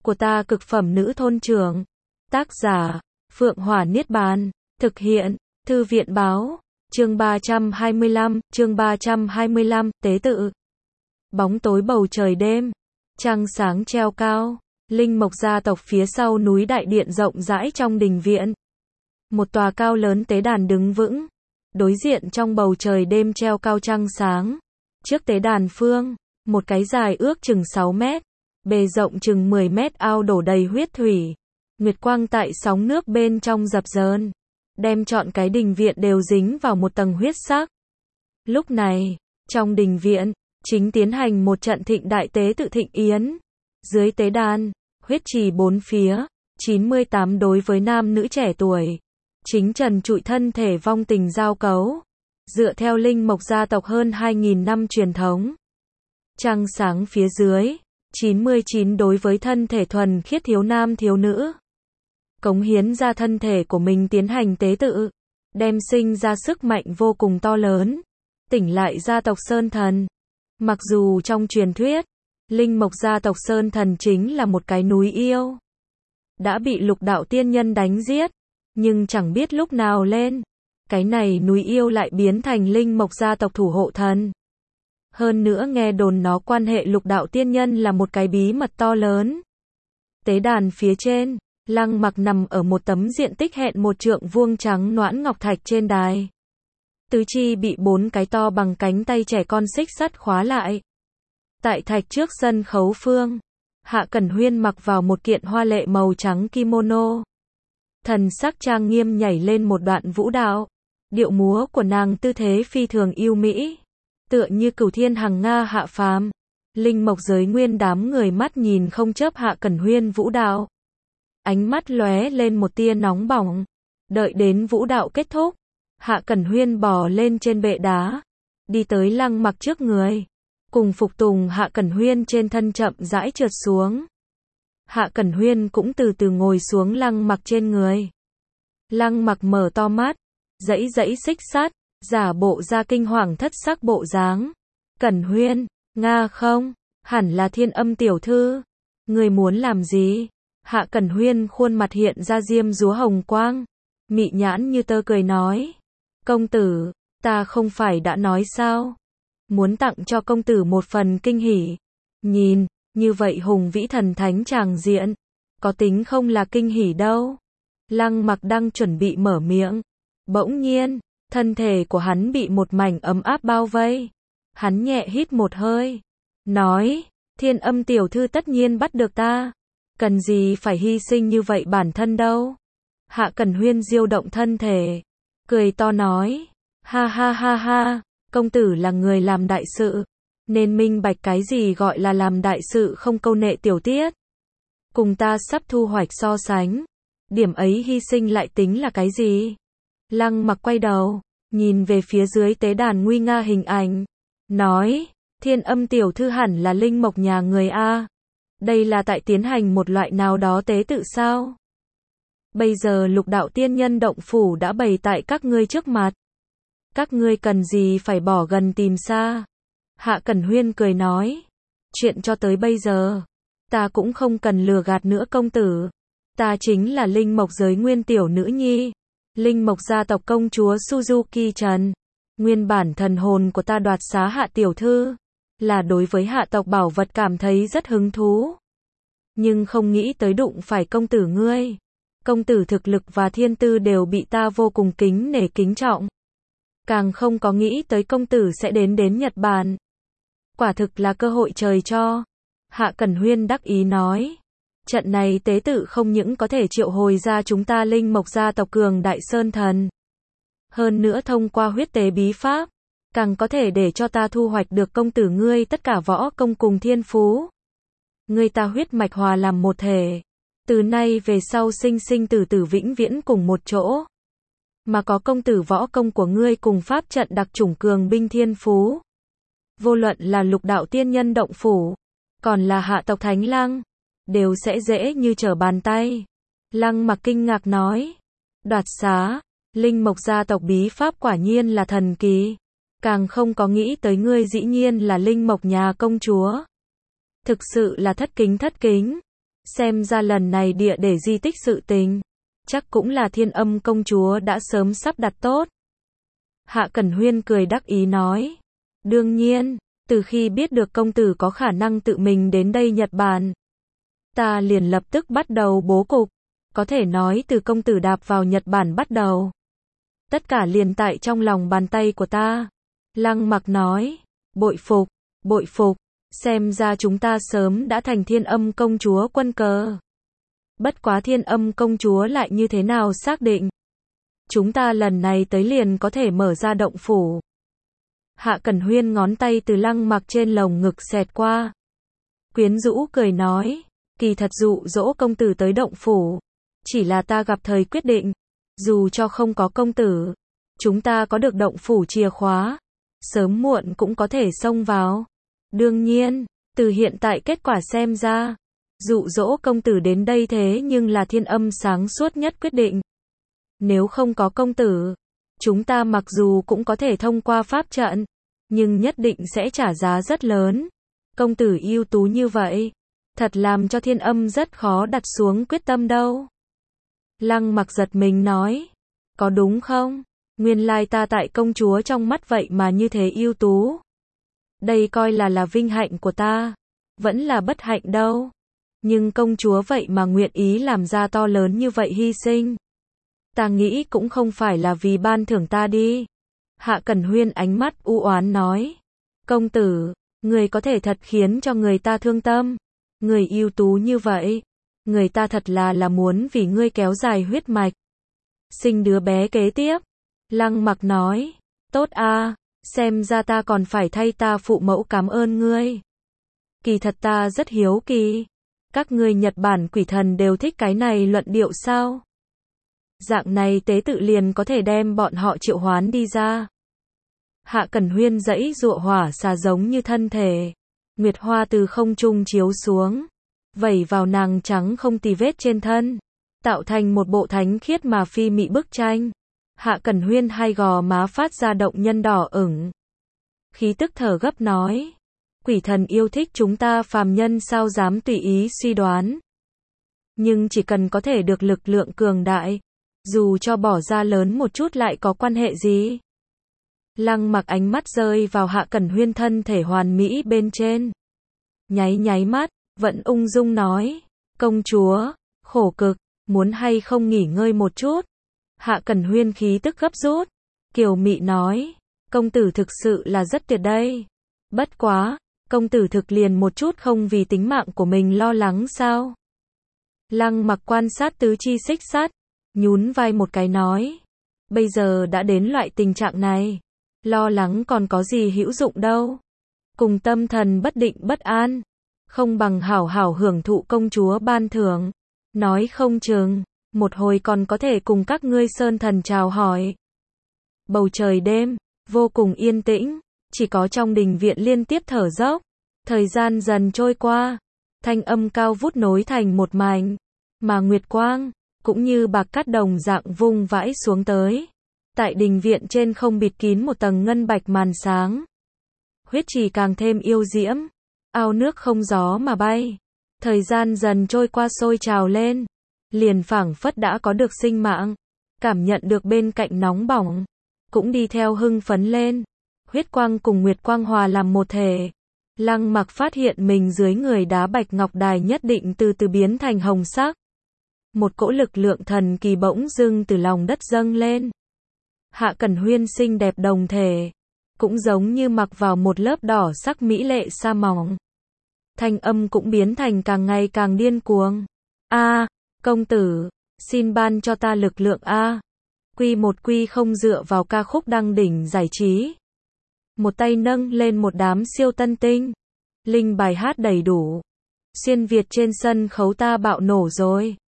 của ta cực phẩm nữ thôn trưởng. Tác giả, Phượng Hỏa Niết Bàn. Thực hiện, Thư viện Báo. Chương 325, tế tự. Bóng tối bầu trời đêm. Trăng sáng treo cao. Linh mộc gia tộc phía sau núi đại điện rộng rãi trong đình viện. Một tòa cao lớn tế đàn đứng vững. Đối diện trong bầu trời đêm treo cao trăng sáng. Trước tế đàn phương, một cái dài ước chừng 6 mét, bề rộng chừng 10 mét ao đổ đầy huyết thủy. Nguyệt quang tại sóng nước bên trong dập dờn, đem trọn cái đình viện đều dính vào một tầng huyết sắc. Lúc này, trong đình viện, chính tiến hành một trận thịnh đại tế tự thịnh yến. Dưới tế đàn, huyết trì bốn phía, 98 đối với nam nữ trẻ tuổi. Chính trần trụi thân thể vong tình giao cấu. Dựa theo linh mộc gia tộc hơn 2.000 năm truyền thống. Trăng sáng phía dưới, 99 đối với thân thể thuần khiết thiếu nam thiếu nữ. Cống hiến ra thân thể của mình tiến hành tế tự, đem sinh ra sức mạnh vô cùng to lớn, tỉnh lại gia tộc Sơn Thần. Mặc dù trong truyền thuyết, linh mộc gia tộc Sơn Thần chính là một cái núi yêu, đã bị lục đạo tiên nhân đánh giết, nhưng chẳng biết lúc nào lên, cái này núi yêu lại biến thành linh mộc gia tộc thủ hộ thần. Hơn nữa nghe đồn nó quan hệ lục đạo tiên nhân là một cái bí mật to lớn. Tế đàn phía trên, Lăng Mặc nằm ở một tấm diện tích hẹn 1 trượng vuông trắng nõn ngọc thạch trên đài. Tứ chi bị 4 cái to bằng cánh tay trẻ con xích sắt khóa lại. Tại thạch trước sân khấu phương, Hạ Cẩn Huyên mặc vào một kiện hoa lệ màu trắng kimono. Thần sắc trang nghiêm nhảy lên một đoạn vũ đạo. Điệu múa của nàng tư thế phi thường yêu mỹ, tựa như cửu thiên hằng nga hạ phàm. Linh mộc giới nguyên đám người mắt nhìn không chớp Hạ Cẩn Huyên vũ đạo. Ánh mắt lóe lên một tia nóng bỏng. Đợi đến vũ đạo kết thúc, Hạ Cẩn Huyên bò lên trên bệ đá, đi tới Lăng Mặc trước người, cùng phục tùng Hạ Cẩn Huyên trên thân chậm rãi trượt xuống. Hạ Cẩn Huyên cũng từ từ ngồi xuống Lăng Mặc trên người. Lăng Mặc mở to mắt, giãy giãy xích sắt, giả bộ ra kinh hoàng thất sắc bộ dáng. Cẩn Huyên, Nga không, hẳn là Thiên Âm tiểu thư. Người muốn làm gì? Hạ Cẩn Huyên khuôn mặt hiện ra diêm dúa hồng quang, mị nhãn như tơ cười nói. Công tử, ta không phải đã nói sao? Muốn tặng cho công tử một phần kinh hỉ. Nhìn, như vậy hùng vĩ thần thánh tràng diện, có tính không là kinh hỉ đâu. Lăng Mặc đang chuẩn bị mở miệng. Bỗng nhiên, thân thể của hắn bị một mảnh ấm áp bao vây. Hắn nhẹ hít một hơi, nói, Thiên Âm tiểu thư tất nhiên bắt được ta. Cần gì phải hy sinh như vậy bản thân đâu. Hạ Cẩn Huyên diêu động thân thể, cười to nói, ha ha ha ha, công tử là người làm đại sự, nên minh bạch cái gì gọi là làm đại sự không câu nệ tiểu tiết. Cùng ta sắp thu hoạch so sánh, điểm ấy hy sinh lại tính là cái gì? Lăng Mặc quay đầu, nhìn về phía dưới tế đàn nguy nga hình ảnh, nói, Thiên Âm tiểu thư hẳn là linh mộc nhà người a. Đây là tại tiến hành một loại nào đó tế tự sao? Bây giờ lục đạo tiên nhân động phủ đã bày tại các ngươi trước mặt. Các ngươi cần gì phải bỏ gần tìm xa? Hạ Cẩn Huyên cười nói, chuyện cho tới bây giờ, ta cũng không cần lừa gạt nữa công tử. Ta chính là linh mộc giới nguyên tiểu nữ nhi, linh mộc gia tộc công chúa Suzuki Trần. Nguyên bản thần hồn của ta đoạt xá Hạ tiểu thư, là đối với hạ tộc bảo vật cảm thấy rất hứng thú. Nhưng không nghĩ tới đụng phải công tử ngươi. Công tử thực lực và thiên tư đều bị ta vô cùng kính nể kính trọng. Càng không có nghĩ tới công tử sẽ đến Nhật Bản. Quả thực là cơ hội trời cho. Hạ Cẩn Huyên đắc ý nói. Trận này tế tự không những có thể triệu hồi ra chúng ta linh mộc gia tộc cường đại Sơn Thần. Hơn nữa thông qua huyết tế bí pháp, càng có thể để cho ta thu hoạch được công tử ngươi tất cả võ công cùng thiên phú. Ngươi ta huyết mạch hòa làm một thể. Từ nay về sau sinh sinh tử tử vĩnh viễn cùng một chỗ. Mà có công tử võ công của ngươi cùng pháp trận đặc chủng cường binh thiên phú. Vô luận là lục đạo tiên nhân động phủ, còn là hạ tộc Thánh Lăng, đều sẽ dễ như trở bàn tay. Lăng Mặc kinh ngạc nói. Đoạt xá, linh mộc gia tộc bí pháp quả nhiên là thần kỳ. Càng không có nghĩ tới ngươi dĩ nhiên là linh mộc nhà công chúa. Thực sự là thất kính. Xem ra lần này địa để di tích sự tình, chắc cũng là Thiên Âm công chúa đã sớm sắp đặt tốt. Hạ Cẩn Huyên cười đắc ý nói. Đương nhiên, từ khi biết được công tử có khả năng tự mình đến đây Nhật Bản, ta liền lập tức bắt đầu bố cục. Có thể nói từ công tử đạp vào Nhật Bản bắt đầu, tất cả liền tại trong lòng bàn tay của ta. Lăng Mặc nói. Bội phục, bội phục. Xem ra chúng ta sớm đã thành Thiên Âm công chúa quân cờ. Bất quá Thiên Âm công chúa lại như thế nào xác định chúng ta lần này tới liền có thể mở ra động phủ? Hạ Cẩn Huyên ngón tay từ Lăng Mặc trên lồng ngực xẹt qua, quyến rũ cười nói. Kỳ thật dụ dỗ công tử tới động phủ, chỉ là ta gặp thời quyết định. Dù cho không có công tử, chúng ta có được động phủ chìa khóa, sớm muộn cũng có thể xông vào. Đương nhiên, từ hiện tại kết quả xem ra, dụ dỗ công tử đến đây thế nhưng là Thiên Âm sáng suốt nhất quyết định. Nếu không có công tử, chúng ta mặc dù cũng có thể thông qua pháp trận, nhưng nhất định sẽ trả giá rất lớn. Công tử ưu tú như vậy, thật làm cho Thiên Âm rất khó đặt xuống quyết tâm đâu. Lăng Mặc giật mình nói. Có đúng không? Nguyên lai ta tại công chúa trong mắt vậy mà như thế ưu tú. Đây coi là vinh hạnh của ta, vẫn là bất hạnh đâu. Nhưng công chúa vậy mà nguyện ý làm ra to lớn như vậy hy sinh. Ta nghĩ cũng không phải là vì ban thưởng ta đi. Hạ Cẩn Huyên ánh mắt u oán nói. Công tử, người có thể thật khiến cho người ta thương tâm. Người ưu tú như vậy, người ta thật là muốn vì ngươi kéo dài huyết mạch, sinh đứa bé kế tiếp. Lăng Mặc nói. Tốt a, xem ra ta còn phải thay ta phụ mẫu cảm ơn ngươi. Kỳ thật ta rất hiếu kỳ, các ngươi Nhật Bản quỷ thần đều thích cái này luận điệu sao? Dạng này tế tự liền có thể đem bọn họ triệu hoán đi ra. Hạ Cẩn Huyên giãy giụa hỏa xà giống như thân thể, nguyệt hoa từ không trung chiếu xuống, vẩy vào nàng trắng không tì vết trên thân, tạo thành một bộ thánh khiết mà phi mị bức tranh. Hạ Cẩn Huyên hai gò má phát ra động nhân đỏ ửng, khí tức thở gấp nói. Quỷ thần yêu thích chúng ta phàm nhân sao dám tùy ý suy đoán. Nhưng chỉ cần có thể được lực lượng cường đại, dù cho bỏ ra lớn một chút lại có quan hệ gì? Lăng Mặc ánh mắt rơi vào Hạ Cẩn Huyên thân thể hoàn mỹ bên trên, nháy mắt, vẫn ung dung nói. Công chúa, khổ cực, muốn hay không nghỉ ngơi một chút? Hạ Cẩn Huyên khí tức gấp rút, kiều mị nói. Công tử thực sự là rất tuyệt đây. Bất quá, công tử thực liền một chút không vì tính mạng của mình lo lắng sao? Lăng Mặc quan sát tứ chi xích sắt, nhún vai một cái nói. Bây giờ đã đến loại tình trạng này, lo lắng còn có gì hữu dụng đâu. Cùng tâm thần bất định bất an, không bằng hảo hảo hưởng thụ công chúa ban thưởng. Nói không chừng, một hồi còn có thể cùng các ngươi sơn thần chào hỏi. Bầu trời đêm, vô cùng yên tĩnh, chỉ có trong đình viện liên tiếp thở dốc. Thời gian dần trôi qua, thanh âm cao vút nối thành một mảnh, mà nguyệt quang, cũng như bạc cát đồng dạng vung vãi xuống tới. Tại đình viện trên không bịt kín một tầng ngân bạch màn sáng. Huyết trì càng thêm yêu diễm, ao nước không gió mà bay. Thời gian dần trôi qua sôi trào lên, liền phảng phất đã có được sinh mạng, cảm nhận được bên cạnh nóng bỏng, cũng đi theo hưng phấn lên. Huyết quang cùng nguyệt quang hòa làm một thể. Lăng Mặc phát hiện mình dưới người đá bạch ngọc đài nhất định từ từ biến thành hồng sắc. Một cỗ lực lượng thần kỳ bỗng dưng từ lòng đất dâng lên. Hạ Cẩn Huyên xinh đẹp đồng thể, cũng giống như mặc vào một lớp đỏ sắc mỹ lệ sa mỏng. Thanh âm cũng biến thành càng ngày càng điên cuồng. A, công tử, xin ban cho ta lực lượng A. Quy một quy không dựa vào ca khúc đăng đỉnh giải trí. Một tay nâng lên một đám siêu tân tinh. Linh bài hát đầy đủ. Xuyên Việt trên sân khấu ta bạo nổ rồi.